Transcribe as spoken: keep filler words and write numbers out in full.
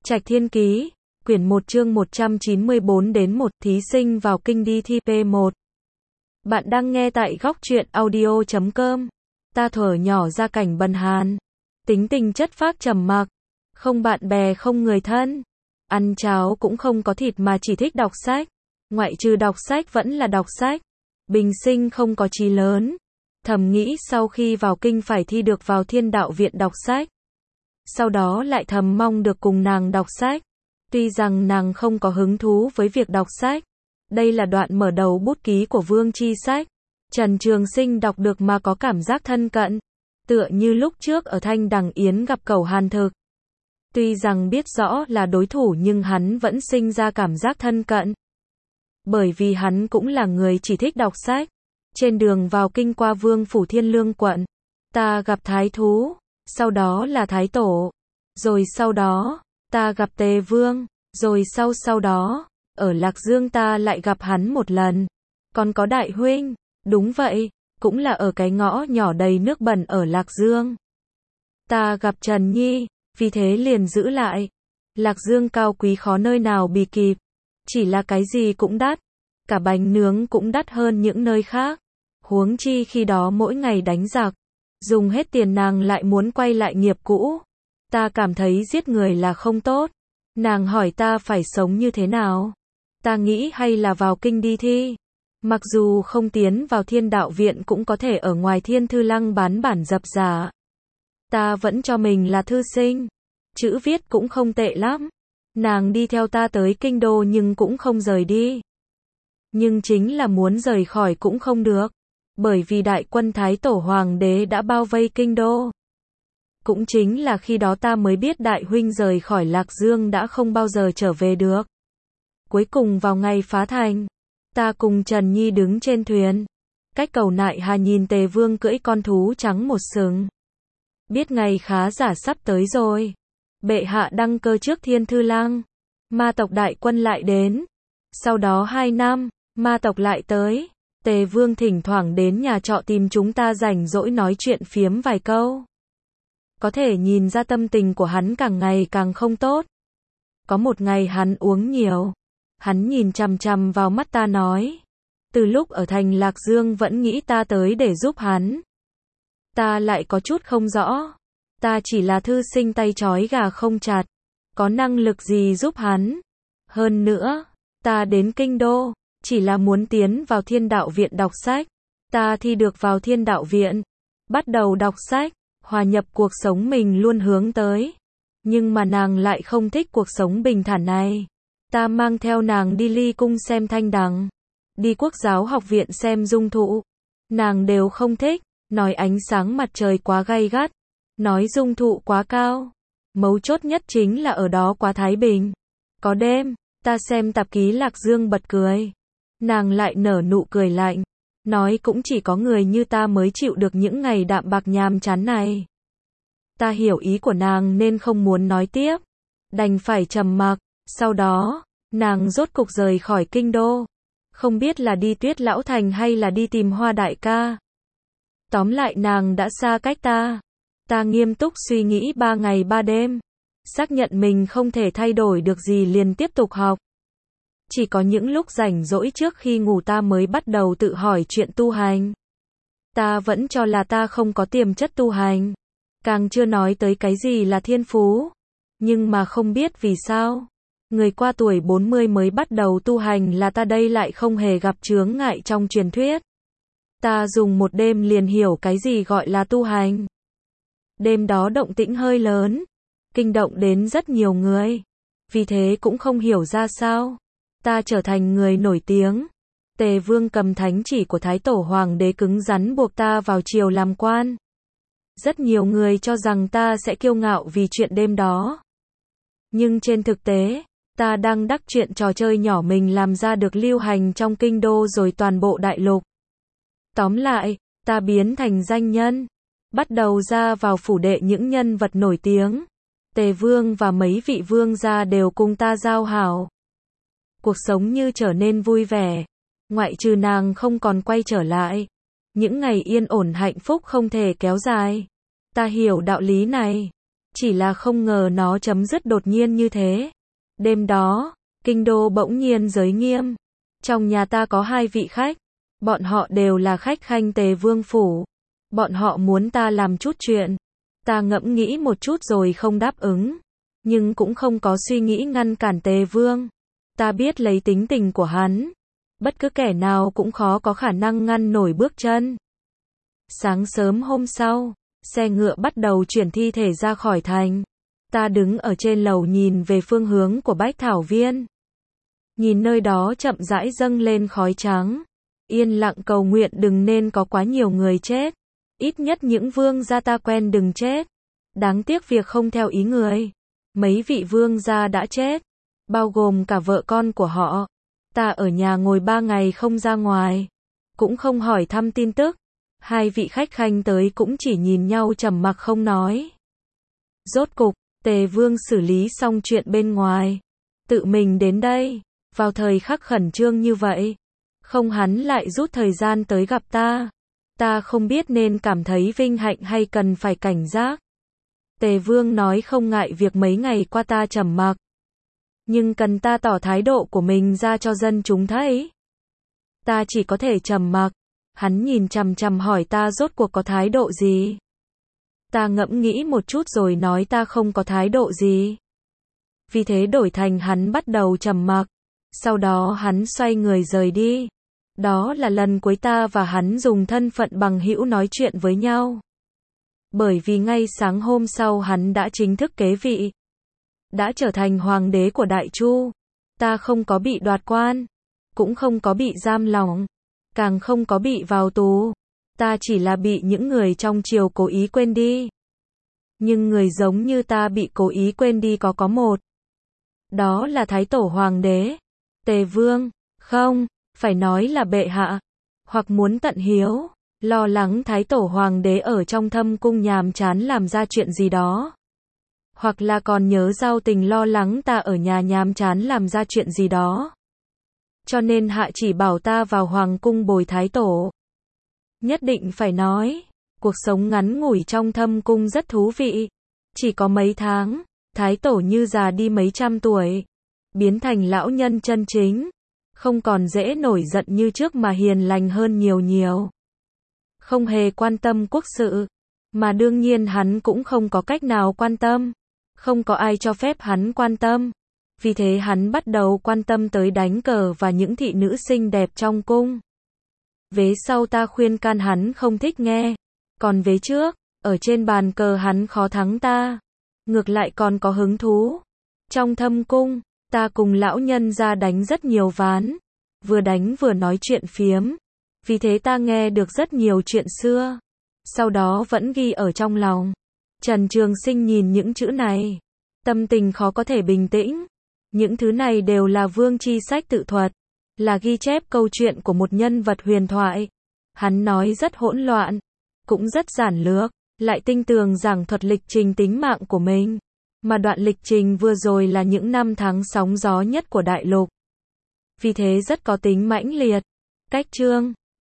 Trạch Thiên Ký, quyển một chương một trăm chín mươi bốn đến một, thí sinh vào kinh đi thi P một. Bạn đang nghe tại góc truyện audio chấm com. Ta thở nhỏ ra cảnh bần hàn, tính tình chất phác trầm mặc, không bạn bè không người thân, ăn cháo cũng không có thịt mà chỉ thích đọc sách, ngoại trừ đọc sách vẫn là đọc sách, bình sinh không có chí lớn, thầm nghĩ sau khi vào kinh phải thi được vào Thiên Đạo Viện đọc sách. Sau đó lại thầm mong được cùng nàng đọc sách. Tuy rằng nàng không có hứng thú với việc đọc sách. Đây là đoạn mở đầu bút ký của Vương Chi Sách. Trần Trường Sinh đọc được mà có cảm giác thân cận. Tựa như lúc trước ở Thanh Đằng Yến gặp Cẩu Hàn Thực. Tuy rằng biết rõ là đối thủ nhưng hắn vẫn sinh ra cảm giác thân cận. Bởi vì hắn cũng là người chỉ thích đọc sách. Trên đường vào kinh qua Vương Phủ Thiên Lương quận. Ta gặp Thái Thú. Sau đó là Thái Tổ, rồi sau đó, ta gặp Tề Vương, rồi sau sau đó, ở Lạc Dương ta lại gặp hắn một lần, còn có Đại Huynh, đúng vậy, cũng là ở cái ngõ nhỏ đầy nước bẩn ở Lạc Dương. Ta gặp Trần Nhi, vì thế liền giữ lại, Lạc Dương cao quý khó nơi nào bì kịp, chỉ là cái gì cũng đắt, cả bánh nướng cũng đắt hơn những nơi khác, huống chi khi đó mỗi ngày đánh giặc. Dùng hết tiền nàng lại muốn quay lại nghiệp cũ. Ta cảm thấy giết người là không tốt. Nàng hỏi ta phải sống như thế nào. Ta nghĩ hay là vào kinh đi thi. Mặc dù không tiến vào Thiên Đạo Viện cũng có thể ở ngoài Thiên Thư Lăng bán bản dập giả. Ta vẫn cho mình là thư sinh. Chữ viết cũng không tệ lắm. Nàng đi theo ta tới kinh đô nhưng cũng không rời đi. Nhưng chính là muốn rời khỏi cũng không được. Bởi vì đại quân Thái Tổ Hoàng đế đã bao vây kinh đô. Cũng chính là khi đó ta mới biết Đại Huynh rời khỏi Lạc Dương đã không bao giờ trở về được. Cuối cùng vào ngày phá thành, ta cùng Trần Nhi đứng trên thuyền. Cách cầu Nại Hà nhìn Tề Vương cưỡi con thú trắng một sừng. Biết ngày khá giả sắp tới rồi. Bệ hạ đăng cơ trước Thiên Thư Lăng. Ma tộc đại quân lại đến. Sau đó hai năm, ma tộc lại tới. Tề Vương thỉnh thoảng đến nhà trọ tìm chúng ta rảnh rỗi nói chuyện phiếm vài câu. Có thể nhìn ra tâm tình của hắn càng ngày càng không tốt. Có một ngày hắn uống nhiều. Hắn nhìn chằm chằm vào mắt ta nói. Từ lúc ở thành Lạc Dương vẫn nghĩ ta tới để giúp hắn. Ta lại có chút không rõ. Ta chỉ là thư sinh tay trói gà không chặt. Có năng lực gì giúp hắn. Hơn nữa, ta đến kinh đô. Chỉ là muốn tiến vào Thiên Đạo Viện đọc sách. Ta thi được vào Thiên Đạo Viện. Bắt đầu đọc sách. Hòa nhập cuộc sống mình luôn hướng tới. Nhưng mà nàng lại không thích cuộc sống bình thản này. Ta mang theo nàng đi Ly Cung xem Thanh Đằng. Đi Quốc giáo học viện xem Dung Thụ. Nàng đều không thích. Nói ánh sáng mặt trời quá gay gắt. Nói Dung Thụ quá cao. Mấu chốt nhất chính là ở đó quá thái bình. Có đêm, ta xem tạp ký Lạc Dương bật cười. Nàng lại nở nụ cười lạnh, nói cũng chỉ có người như ta mới chịu được những ngày đạm bạc nhàm chán này. Ta hiểu ý của nàng nên không muốn nói tiếp, đành phải trầm mặc. Sau đó, nàng rốt cục rời khỏi kinh đô, không biết là đi Tuyết Lão Thành hay là đi tìm Hoa đại ca. Tóm lại nàng đã xa cách ta. Ta nghiêm túc suy nghĩ ba ngày ba đêm, xác nhận mình không thể thay đổi được gì liền tiếp tục học. Chỉ có những lúc rảnh rỗi trước khi ngủ ta mới bắt đầu tự hỏi chuyện tu hành. Ta vẫn cho là ta không có tiềm chất tu hành. Càng chưa nói tới cái gì là thiên phú. Nhưng mà không biết vì sao. Người qua tuổi bốn mươi mới bắt đầu tu hành là ta đây lại không hề gặp chướng ngại trong truyền thuyết. Ta dùng một đêm liền hiểu cái gì gọi là tu hành. Đêm đó động tĩnh hơi lớn. Kinh động đến rất nhiều người. Vì thế cũng không hiểu ra sao. Ta trở thành người nổi tiếng. Tề Vương cầm thánh chỉ của Thái Tổ Hoàng đế cứng rắn buộc ta vào triều làm quan. Rất nhiều người cho rằng ta sẽ kiêu ngạo vì chuyện đêm đó. Nhưng trên thực tế, ta đang đắc chuyện trò chơi nhỏ mình làm ra được lưu hành trong kinh đô rồi toàn bộ đại lục. Tóm lại, ta biến thành danh nhân. Bắt đầu ra vào phủ đệ những nhân vật nổi tiếng. Tề Vương và mấy vị vương gia đều cùng ta giao hảo. Cuộc sống như trở nên vui vẻ. Ngoại trừ nàng không còn quay trở lại. Những ngày yên ổn hạnh phúc không thể kéo dài. Ta hiểu đạo lý này. Chỉ là không ngờ nó chấm dứt đột nhiên như thế. Đêm đó, kinh đô bỗng nhiên giới nghiêm. Trong nhà ta có hai vị khách. Bọn họ đều là khách khanh Tề Vương phủ. Bọn họ muốn ta làm chút chuyện. Ta ngẫm nghĩ một chút rồi không đáp ứng. Nhưng cũng không có suy nghĩ ngăn cản Tề Vương. Ta biết lấy tính tình của hắn. Bất cứ kẻ nào cũng khó có khả năng ngăn nổi bước chân. Sáng sớm hôm sau, xe ngựa bắt đầu chuyển thi thể ra khỏi thành. Ta đứng ở trên lầu nhìn về phương hướng của Bách Thảo Viên. Nhìn nơi đó chậm rãi dâng lên khói trắng. Yên lặng cầu nguyện đừng nên có quá nhiều người chết. Ít nhất những vương gia ta quen đừng chết. Đáng tiếc việc không theo ý người. Mấy vị vương gia đã chết. Bao gồm cả vợ con của họ. Ta ở nhà ngồi ba ngày không ra ngoài. Cũng không hỏi thăm tin tức. Hai vị khách khanh tới cũng chỉ nhìn nhau trầm mặc không nói. Rốt cục, Tề Vương xử lý xong chuyện bên ngoài. Tự mình đến đây. Vào thời khắc khẩn trương như vậy. Không hắn lại rút thời gian tới gặp ta. Ta không biết nên cảm thấy vinh hạnh hay cần phải cảnh giác. Tề Vương nói không ngại việc mấy ngày qua ta trầm mặc. Nhưng cần ta tỏ thái độ của mình ra cho dân chúng thấy. Ta chỉ có thể trầm mặc. Hắn nhìn chằm chằm hỏi ta rốt cuộc có thái độ gì. Ta ngẫm nghĩ một chút rồi nói ta không có thái độ gì. Vì thế đổi thành hắn bắt đầu trầm mặc. Sau đó hắn xoay người rời đi. Đó là lần cuối ta và hắn dùng thân phận bằng hữu nói chuyện với nhau. Bởi vì ngay sáng hôm sau hắn đã chính thức kế vị. Đã trở thành hoàng đế của Đại Chu. Ta không có bị đoạt quan. Cũng không có bị giam lỏng. Càng không có bị vào tù. Ta chỉ là bị những người trong triều cố ý quên đi. Nhưng người giống như ta bị cố ý quên đi có có một. Đó là Thái Tổ Hoàng đế. Tề Vương. Không, phải nói là bệ hạ. Hoặc muốn tận hiếu. Lo lắng Thái Tổ Hoàng đế ở trong thâm cung nhàm chán làm ra chuyện gì đó. Hoặc là còn nhớ giao tình lo lắng ta ở nhà nhàm chán làm ra chuyện gì đó. Cho nên hạ chỉ bảo ta vào hoàng cung bồi Thái Tổ. Nhất định phải nói, cuộc sống ngắn ngủi trong thâm cung rất thú vị. Chỉ có mấy tháng, Thái Tổ như già đi mấy trăm tuổi. Biến thành lão nhân chân chính. Không còn dễ nổi giận như trước mà hiền lành hơn nhiều nhiều. Không hề quan tâm quốc sự. Mà đương nhiên hắn cũng không có cách nào quan tâm. Không có ai cho phép hắn quan tâm. Vì thế hắn bắt đầu quan tâm tới đánh cờ và những thị nữ xinh đẹp trong cung. Vế sau ta khuyên can hắn không thích nghe. Còn vế trước, ở trên bàn cờ hắn khó thắng ta. Ngược lại còn có hứng thú. Trong thâm cung, ta cùng lão nhân ra đánh rất nhiều ván. Vừa đánh vừa nói chuyện phiếm. Vì thế ta nghe được rất nhiều chuyện xưa. Sau đó vẫn ghi ở trong lòng. Trần Trường Sinh nhìn những chữ này. Tâm tình khó có thể bình tĩnh. Những thứ này đều là Vương Chi sách tự thuật. Là ghi chép câu chuyện của một nhân vật huyền thoại. Hắn nói rất hỗn loạn. Cũng rất giản lược. Lại tinh tường giảng thuật lịch trình tính mạng của mình. Mà đoạn lịch trình vừa rồi là những năm tháng sóng gió nhất của đại lục. Vì thế rất có tính mãnh liệt. Cách chương